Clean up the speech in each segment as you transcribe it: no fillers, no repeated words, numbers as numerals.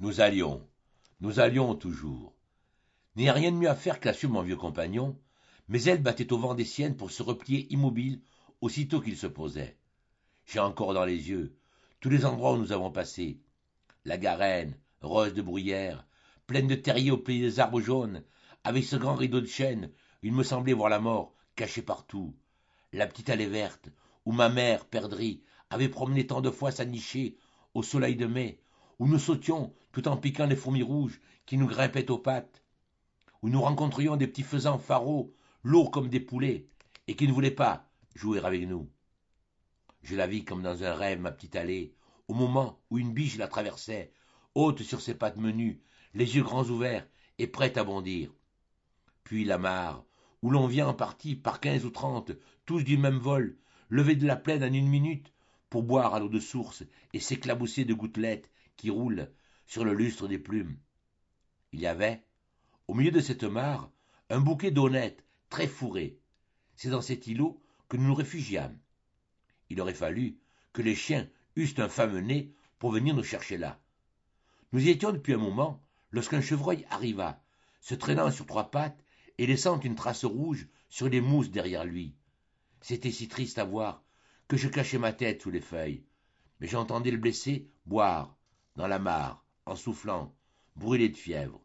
Nous allions toujours. Il n'y a rien de mieux à faire que la suivre, mon vieux compagnon, mais elle battait au vent des siennes pour se replier immobile aussitôt qu'il se posait. J'ai encore dans les yeux tous les endroits où nous avons passé. La Garenne, rose de bruyère, pleine de terriers au pays des arbres jaunes, avec ce grand rideau de chêne, où il me semblait voir la mort cachée partout. La petite allée verte, où ma mère, perdrix, avait promené tant de fois sa nichée au soleil de mai, où nous sautions tout en piquant les fourmis rouges qui nous grimpaient aux pattes, où nous rencontrions des petits faisans pharaons, lourds comme des poulets, et qui ne voulaient pas jouer avec nous. Je la vis comme dans un rêve, ma petite allée, au moment où une biche la traversait, haute sur ses pattes menues, les yeux grands ouverts et prête à bondir. Puis la mare, où l'on vient en partie par 15 ou 30, tous du même vol, lever de la plaine en une minute, pour boire à l'eau de source et s'éclabousser de gouttelettes qui roulent sur le lustre des plumes. Il y avait, au milieu de cette mare, un bouquet d'honnêtes très fourrés. C'est dans cet îlot que nous nous réfugiâmes. Il aurait fallu que les chiens eussent un fameux nez pour venir nous chercher là. Nous y étions depuis un moment, lorsqu'un chevreuil arriva, se traînant sur 3 pattes et laissant une trace rouge sur les mousses derrière lui. C'était si triste à voir que je cachai ma tête sous les feuilles, mais j'entendais le blessé boire, dans la mare, en soufflant, brûlé de fièvre.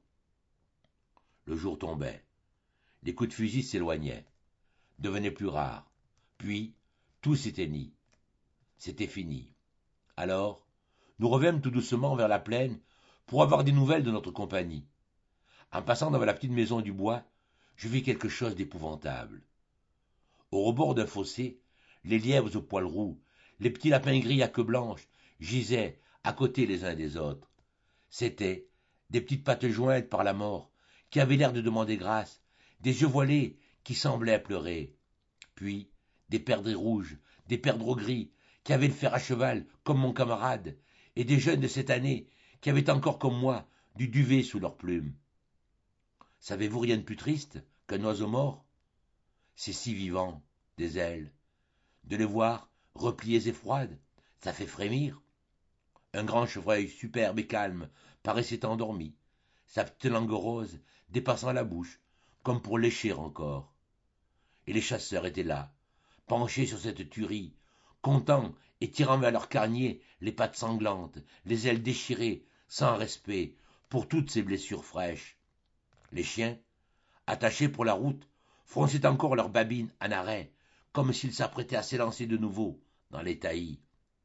Le jour tombait. Les coups de fusil s'éloignaient, devenaient plus rares. Puis, tout s'éteignit. C'était fini. Alors, nous revînmes tout doucement vers la plaine pour avoir des nouvelles de notre compagnie. En passant devant la petite maison du bois, je vis quelque chose d'épouvantable. Au rebord d'un fossé, les lièvres aux poils roux, les petits lapins gris à queue blanche gisaient à côté les uns des autres. C'étaient des petites pattes jointes par la mort, qui avaient l'air de demander grâce, des yeux voilés qui semblaient pleurer. Puis des perdrix rouges, des perdreaux gris, qui avaient le fer à cheval, comme mon camarade, et des jeunes de cette année, qui avaient encore comme moi du duvet sous leurs plumes. Savez-vous rien de plus triste qu'un oiseau mort? C'est si vivant, des ailes. De les voir repliées et froides, ça fait frémir. Un grand chevreuil superbe et calme paraissait endormi, sa petite langue rose dépassant la bouche, comme pour lécher encore. Et les chasseurs étaient là, penchés sur cette tuerie, contents et tirant vers leur carnier les pattes sanglantes, les ailes déchirées, sans respect, pour toutes ces blessures fraîches. Les chiens, attachés pour la route, fronçaient encore leurs babines en arrêt, comme s'ils s'apprêtaient à s'élancer de nouveau dans les taillis.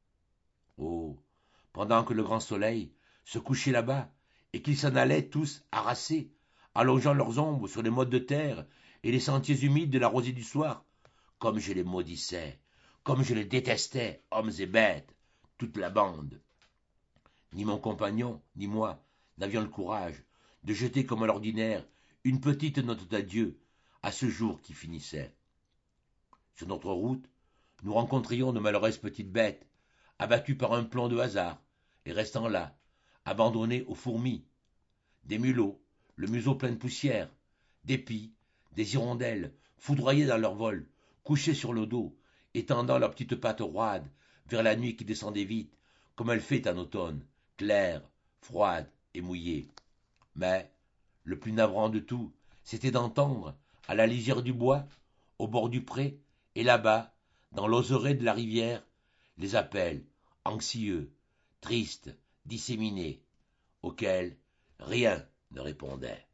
Oh, pendant que le grand soleil se couchait là-bas, et qu'ils s'en allaient tous harassés, allongeant leurs ombres sur les mottes de terre et les sentiers humides de la rosée du soir, comme je les maudissais, comme je les détestais, hommes et bêtes, toute la bande. Ni mon compagnon, ni moi, n'avions le courage de jeter comme à l'ordinaire une petite note d'adieu à ce jour qui finissait. Sur notre route, nous rencontrions de malheureuses petites bêtes, abattues par un plomb de hasard, et restant là, abandonnées aux fourmis. Des mulots, le museau plein de poussière, des pies, des hirondelles, foudroyées dans leur vol, couchées sur le dos, étendant leurs petites pattes roides vers la nuit qui descendait vite, comme elle fait en automne, claire, froide et mouillée. Mais le plus navrant de tout, c'était d'entendre, à la lisière du bois, au bord du pré, et là-bas, dans l'oseraie de la rivière, les appels, anxieux, tristes, disséminés, auxquels rien ne répondait.